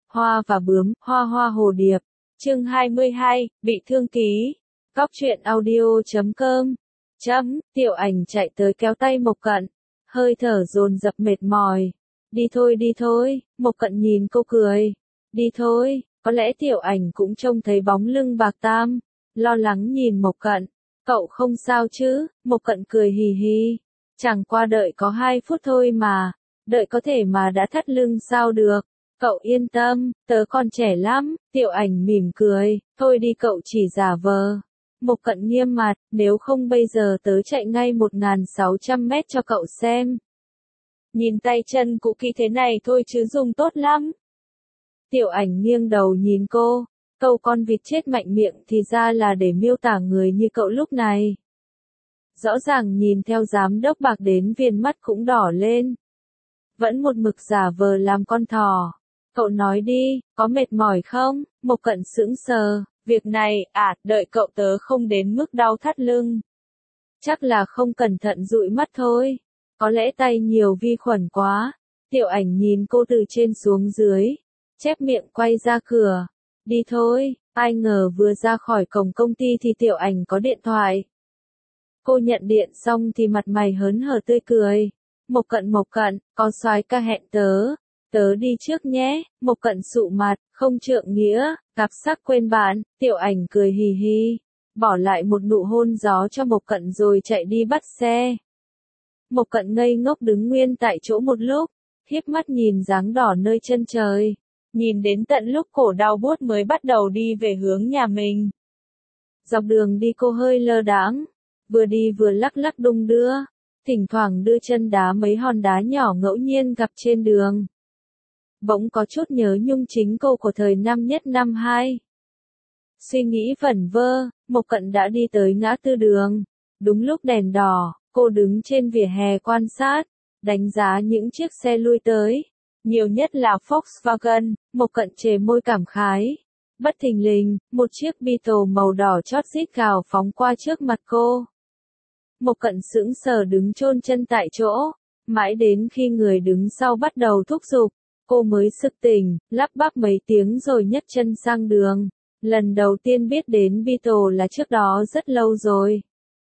Hoa và bướm, hoa hoa hồ điệp. Chương 22, bị thương ký. Cóc truyện audio.com. Tiểu Ảnh chạy tới kéo tay Mộc Cận, hơi thở dồn dập mệt mỏi. Đi thôi, Mộc Cận nhìn cô cười. Đi thôi, có lẽ Tiểu Ảnh cũng trông thấy bóng lưng Bạc Tam, lo lắng nhìn Mộc Cận. Cậu không sao chứ? Mộc Cận cười hì hì. Chẳng qua đợi có 2 phút thôi mà, đợi có thể mà đã thắt lưng sao được. Cậu yên tâm, tớ còn trẻ lắm. Tiểu Ảnh mỉm cười, thôi đi cậu chỉ giả vờ. Mộc Cận nghiêm mặt, nếu không bây giờ tớ chạy ngay 1.600 mét cho cậu xem. Nhìn tay chân cũ kỹ thế này thôi chứ dùng tốt lắm. Tiểu Ảnh nghiêng đầu nhìn cô, câu con vịt chết mạnh miệng thì ra là để miêu tả người như cậu lúc này. Rõ ràng nhìn theo giám đốc Bạc đến viền mắt cũng đỏ lên. Vẫn một mực giả vờ làm con thỏ. Cậu nói đi, có mệt mỏi không? Mộc Cận sững sờ, việc này, đợi cậu tớ không đến mức đau thắt lưng. Chắc là không cẩn thận dụi mắt thôi. Có lẽ tay nhiều vi khuẩn quá. Tiểu Ảnh nhìn cô từ trên xuống dưới, chép miệng quay ra cửa. Đi thôi, ai ngờ vừa ra khỏi cổng công ty thì Tiểu Ảnh có điện thoại. Cô nhận điện xong thì mặt mày hớn hở tươi cười. Mộc Cận, có soái ca hẹn tớ đi trước nhé. Mộc Cận sụ mặt, không trượng nghĩa, gặp sắc quên bạn. Tiểu Ảnh cười hì hì, bỏ lại một nụ hôn gió cho Mộc Cận rồi chạy đi bắt xe. Mộc Cận ngây ngốc đứng nguyên tại chỗ một lúc, híp mắt nhìn dáng đỏ nơi chân trời, nhìn đến tận lúc cổ đau buốt mới bắt đầu đi về hướng nhà mình. Dọc đường đi cô hơi lơ đãng, vừa đi vừa lắc lắc đung đưa, thỉnh thoảng đưa chân đá mấy hòn đá nhỏ ngẫu nhiên gặp trên đường. Bỗng có chút nhớ nhung chính cô của thời năm nhất năm 2. Suy nghĩ vẩn vơ, Mộc Cận đã đi tới ngã tư đường. Đúng lúc đèn đỏ, cô đứng trên vỉa hè quan sát, đánh giá những chiếc xe lui tới. Nhiều nhất là Volkswagen. Mộc Cận chề môi cảm khái. Bất thình lình, một chiếc Beetle màu đỏ chót rít gào phóng qua trước mặt cô. Mộc Cận sững sờ đứng chôn chân tại chỗ, mãi đến khi người đứng sau bắt đầu thúc giục, cô mới sực tỉnh, lắp bắp mấy tiếng rồi nhấc chân sang đường. Lần đầu tiên biết đến Beetle là trước đó rất lâu rồi.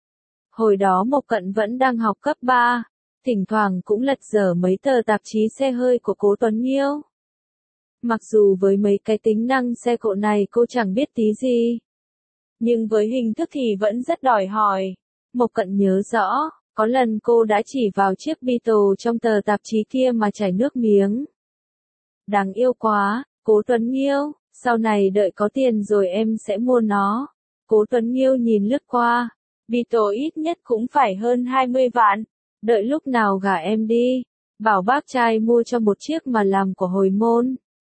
Hồi đó Mộc Cận vẫn đang học cấp 3, thỉnh thoảng cũng lật dở mấy tờ tạp chí xe hơi của Cố Tuấn Nghiêu. Mặc dù với mấy cái tính năng xe cộ này cô chẳng biết tí gì, nhưng với hình thức thì vẫn rất đòi hỏi. Mộc Cận nhớ rõ, có lần cô đã chỉ vào chiếc Beetle trong tờ tạp chí kia mà chảy nước miếng. Đáng yêu quá, Cố Tuấn Nghiêu, sau này đợi có tiền rồi em sẽ mua nó. Cố Tuấn Nghiêu nhìn lướt qua, Beetle ít nhất cũng phải hơn 20 vạn, đợi lúc nào gả em đi, bảo bác trai mua cho một chiếc mà làm của hồi môn.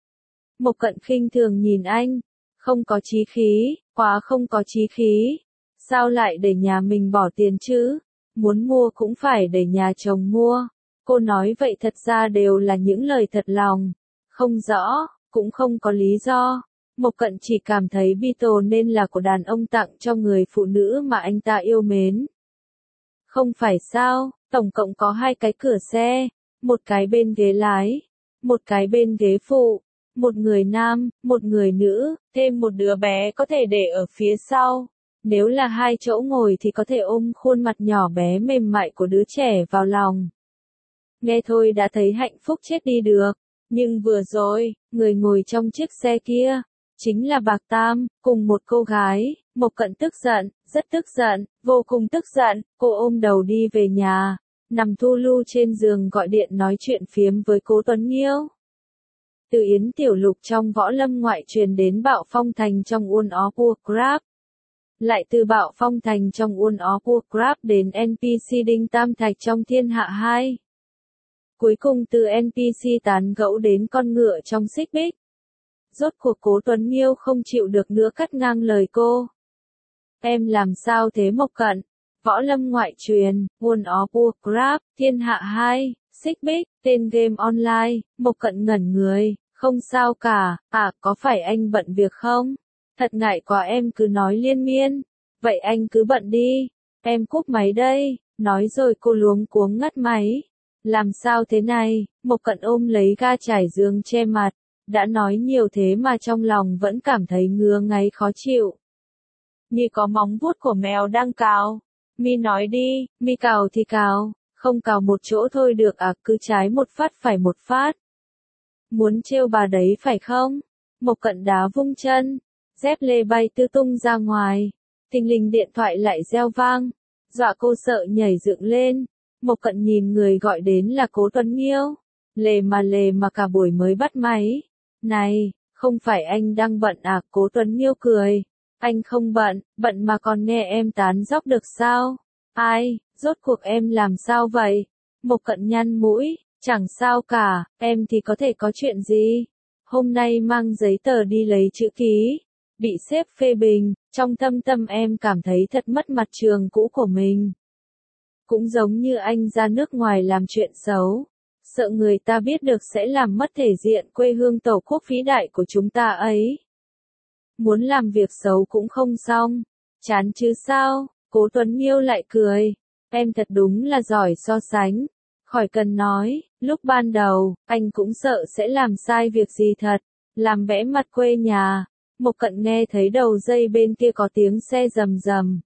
Mộc Cận khinh thường nhìn anh, không có chí khí, quá không có chí khí. Sao lại để nhà mình bỏ tiền chứ? Muốn mua cũng phải để nhà chồng mua. Cô nói vậy thật ra đều là những lời thật lòng. Không rõ, cũng không có lý do. Mộc Cận chỉ cảm thấy Beetle nên là của đàn ông tặng cho người phụ nữ mà anh ta yêu mến. Không phải sao, tổng cộng có 2 cái cửa xe, một cái bên ghế lái, một cái bên ghế phụ, một người nam, một người nữ, thêm một đứa bé có thể để ở phía sau. Nếu là 2 chỗ ngồi thì có thể ôm khuôn mặt nhỏ bé mềm mại của đứa trẻ vào lòng. Nghe thôi đã thấy hạnh phúc chết đi được. Nhưng vừa rồi, người ngồi trong chiếc xe kia, chính là Bạc Tam, cùng một cô gái. Mộc Cận tức giận, rất tức giận, vô cùng tức giận. Cô ôm đầu đi về nhà, nằm thu lu trên giường gọi điện nói chuyện phiếm với Cố Tuấn Nghiêu. Từ Yến Tiểu Lục trong võ lâm ngoại truyền đến Bạo Phong Thành trong World of Warcraft. Lại từ Bạo Phong Thành trong World of Warcraft đến NPC Đinh Tam Thạch trong Thiên Hạ 2. Cuối cùng từ NPC tán gẫu đến con ngựa trong Xích Bích. Rốt cuộc Cố Tuấn Nghiêu không chịu được nữa cắt ngang lời cô. Em làm sao thế Mộc Cận? Võ lâm ngoại truyền, World of Warcraft, Thiên Hạ 2, Xích Bích, tên game online. Mộc Cận ngẩn người, không sao cả, có phải anh bận việc không? Thật ngại quá em cứ nói liên miên. Vậy anh cứ bận đi, em cúp máy đây. Nói rồi cô luống cuống ngắt máy. Làm sao thế này? Mộc Cận ôm lấy ga trải giường che mặt, Đã nói nhiều thế mà trong lòng vẫn cảm thấy ngứa ngáy khó chịu. Như có móng vuốt của mèo đang cào. Mi nói đi, mi cào thì cào, không cào một chỗ thôi được à, cứ trái một phát phải một phát. Muốn trêu bà đấy phải không? Mộc Cận đá vung chân, dép lê bay tứ tung ra ngoài. Thình lình điện thoại lại reo vang, dọa cô sợ nhảy dựng lên. Mộc Cận nhìn người gọi đến là Cố Tuấn Nghiêu. Lề mà cả buổi mới bắt máy. Này, không phải anh đang bận à? Cố Tuấn Nghiêu cười. Anh không bận, bận mà còn nghe em tán dóc được sao? Ai, rốt cuộc em làm sao vậy? Mộc Cận nhăn mũi, chẳng sao cả, em thì có thể có chuyện gì? Hôm nay mang giấy tờ đi lấy chữ ký, bị sếp phê bình, trong thâm tâm em cảm thấy thật mất mặt trường cũ của mình. Cũng giống như anh ra nước ngoài làm chuyện xấu, sợ người ta biết được sẽ làm mất thể diện quê hương tổ quốc vĩ đại của chúng ta ấy. Muốn làm việc xấu cũng không xong, chán chứ sao? Cố Tuấn Nghiêu lại cười, em thật đúng là giỏi so sánh. Khỏi cần nói, lúc ban đầu, anh cũng sợ sẽ làm sai việc gì thật, làm vẽ mặt quê nhà. Mộc Cận nghe thấy đầu dây bên kia có tiếng xe rầm rầm.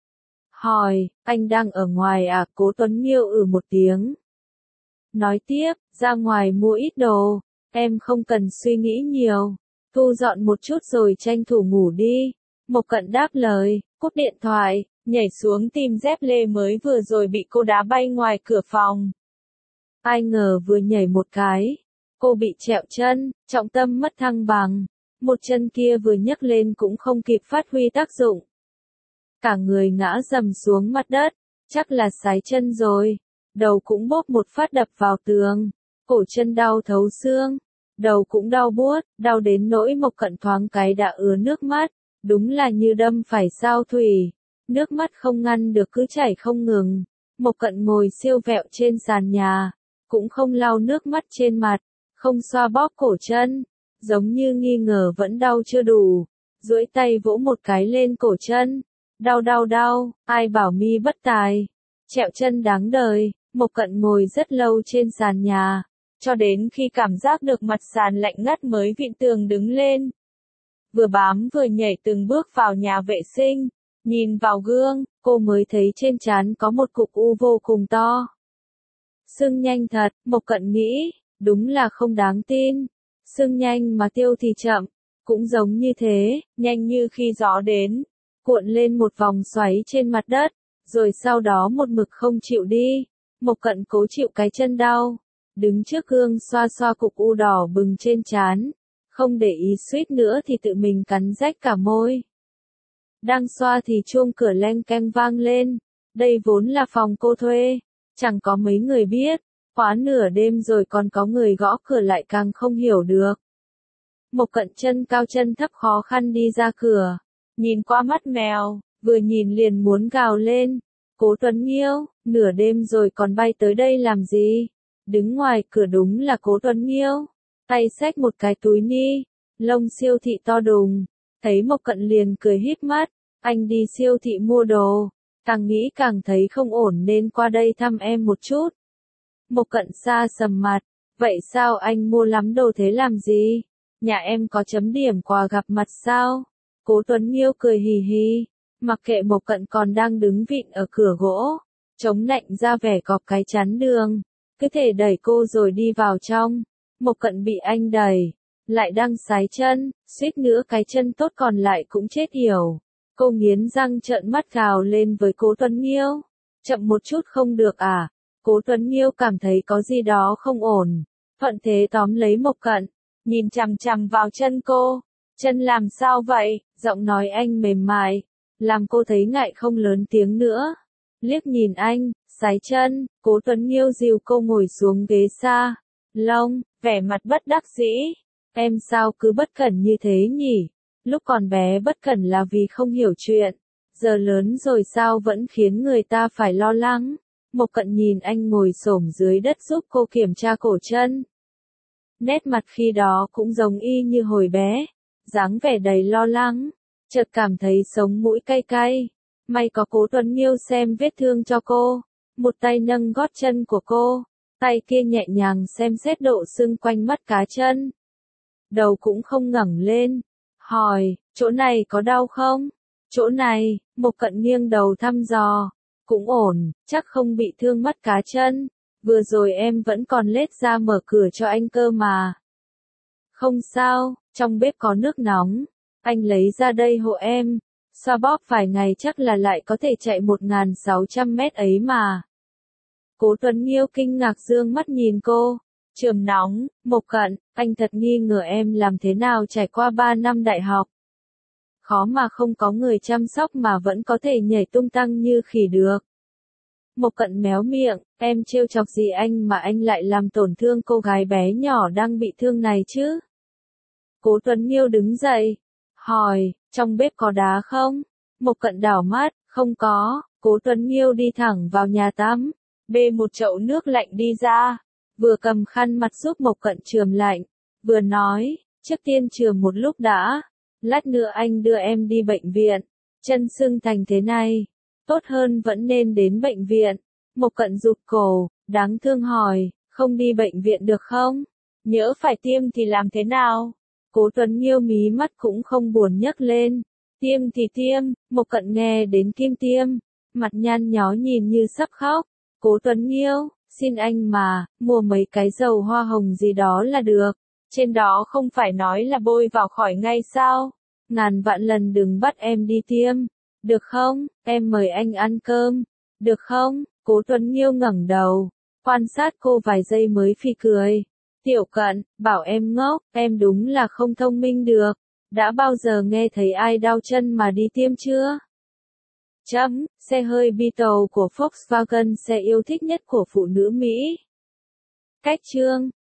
Hỏi, anh đang ở ngoài à? Cố Tuấn Nghiêu một tiếng. Nói tiếp, ra ngoài mua ít đồ, em không cần suy nghĩ nhiều, thu dọn một chút rồi tranh thủ ngủ đi. Mộc Cận đáp lời, cúp điện thoại, nhảy xuống tìm dép lê mới vừa rồi bị cô đá bay ngoài cửa phòng. Ai ngờ vừa nhảy một cái, cô bị trẹo chân, trọng tâm mất thăng bằng, một chân kia vừa nhấc lên cũng không kịp phát huy tác dụng. Cả người ngã rầm xuống mặt đất, chắc là sái chân rồi, đầu cũng bốp một phát đập vào tường, cổ chân đau thấu xương, đầu cũng đau buốt, đau đến nỗi Mộc Cận thoáng cái đã ứa nước mắt, đúng là như đâm phải sao thủy, nước mắt không ngăn được cứ chảy không ngừng. Mộc Cận ngồi siêu vẹo trên sàn nhà, cũng không lau nước mắt trên mặt, không xoa bóp cổ chân, giống như nghi ngờ vẫn đau chưa đủ, duỗi tay vỗ một cái lên cổ chân, đau, ai bảo mi bất tài, trẹo chân đáng đời. Mộc Cận ngồi rất lâu trên sàn nhà, cho đến khi cảm giác được mặt sàn lạnh ngắt mới vịn tường đứng lên. Vừa bám vừa nhảy từng bước vào nhà vệ sinh, nhìn vào gương, cô mới thấy trên trán có một cục u vô cùng to. Sưng nhanh thật, Mộc Cận nghĩ, đúng là không đáng tin. Sưng nhanh mà tiêu thì chậm, cũng giống như thế, nhanh như khi gió đến, cuộn lên một vòng xoáy trên mặt đất, rồi sau đó một mực không chịu đi. Mộc Cận cố chịu cái chân đau, đứng trước gương xoa xoa cục u đỏ bừng trên trán, không để ý suýt nữa thì tự mình cắn rách cả môi. Đang xoa thì chuông cửa leng keng vang lên, đây vốn là phòng cô thuê, chẳng có mấy người biết, khóa nửa đêm rồi còn có người gõ cửa lại càng không hiểu được. Mộc Cận chân cao chân thấp khó khăn đi ra cửa, nhìn qua mắt mèo, vừa nhìn liền muốn gào lên. Cố Tuấn Nghiêu, nửa đêm rồi còn bay tới đây làm gì? Đứng ngoài cửa đúng là Cố Tuấn Nghiêu, tay xách một cái túi ni lông siêu thị to đùng, thấy Mộc Cận liền cười híp mắt, anh đi siêu thị mua đồ, càng nghĩ càng thấy không ổn nên qua đây thăm em một chút. Mộc Cận xa sầm mặt, vậy sao anh mua lắm đồ thế làm gì? Nhà em có chấm điểm quà gặp mặt sao? Cố Tuấn Nghiêu cười hì hì, mặc kệ Mộc Cận còn đang đứng vịn ở cửa gỗ, chống nạnh ra vẻ cọp cái chắn đường, cứ thể đẩy cô rồi đi vào trong. Mộc Cận bị anh đẩy, lại đang sái chân, suýt nữa cái chân tốt còn lại cũng chết yểu. Cô nghiến răng trợn mắt gào lên với Cố Tuấn Nghiêu, chậm một chút không được à? Cố Tuấn Nghiêu cảm thấy có gì đó không ổn, thuận thế tóm lấy Mộc Cận, nhìn chằm chằm vào chân cô. Chân làm sao vậy? Giọng nói anh mềm mại, làm cô thấy ngại không lớn tiếng nữa. Liếc nhìn anh, sái chân, Cố Tuấn Nghiêu dìu cô ngồi xuống ghế xa lông, vẻ mặt bất đắc dĩ. Em sao cứ bất cẩn như thế nhỉ? Lúc còn bé bất cẩn là vì không hiểu chuyện, giờ lớn rồi sao vẫn khiến người ta phải lo lắng. Mộc Cận nhìn anh ngồi xổm dưới đất giúp cô kiểm tra cổ chân. Nét mặt khi đó cũng giống y như hồi bé, dáng vẻ đầy lo lắng, chợt cảm thấy sống mũi cay cay. May có Cố Tuấn Nghiêu xem vết thương cho cô, một tay nâng gót chân của cô, tay kia nhẹ nhàng xem xét độ sưng quanh mắt cá chân. đầu cũng không ngẩng lên. Hỏi, chỗ này có đau không? Chỗ này, Mộc Cận nghiêng đầu thăm dò. Cũng ổn, chắc không bị thương mất cá chân. Vừa rồi em vẫn còn lết ra mở cửa cho anh cơ mà. Không sao, trong bếp có nước nóng. Anh lấy ra đây hộ em. Xoa bóp vài ngày chắc là lại có thể chạy 1.600 mét ấy mà. Cố Tuấn Nghiêu kinh ngạc dương mắt nhìn cô. Trường nóng, Mộc Cận, anh thật nghi ngờ em làm thế nào trải qua 3 năm đại học. Khó mà không có người chăm sóc mà vẫn có thể nhảy tung tăng như khỉ được. Mộc Cận méo miệng, em trêu chọc gì anh mà anh lại làm tổn thương cô gái bé nhỏ đang bị thương này chứ? Cố Tuấn Nghiêu đứng dậy, hỏi, trong bếp có đá không? Mộc Cận đảo mắt, không có. Cố Tuấn Nghiêu đi thẳng vào nhà tắm, bê một chậu nước lạnh đi ra, vừa cầm khăn mặt giúp Mộc Cận chườm lạnh, vừa nói, trước tiên chườm một lúc đã, lát nữa anh đưa em đi bệnh viện, chân sưng thành thế này, tốt hơn vẫn nên đến bệnh viện. Mộc Cận rụt cổ, đáng thương hỏi, không đi bệnh viện được không? Nhỡ phải tiêm thì làm thế nào? Cố Tuấn Nghiêu mí mắt cũng không buồn nhấc lên. Tiêm thì tiêm. Mộc Cận nghe đến kim tiêm, mặt nhăn nhó nhìn như sắp khóc. Cố Tuấn Nghiêu, xin anh mà, mua mấy cái dầu hoa hồng gì đó là được. Trên đó không phải nói là bôi vào khỏi ngay sao? Ngàn vạn lần đừng bắt em đi tiêm. Được không? Em mời anh ăn cơm. Được không? Cố Tuấn Nghiêu ngẩng đầu, quan sát cô vài giây mới phì cười. Tiểu Cận, bảo em ngốc, em đúng là không thông minh được. Đã bao giờ nghe thấy ai đau chân mà đi tiêm chưa? Xe hơi Beetle của Volkswagen, xe yêu thích nhất của phụ nữ Mỹ. Cách chương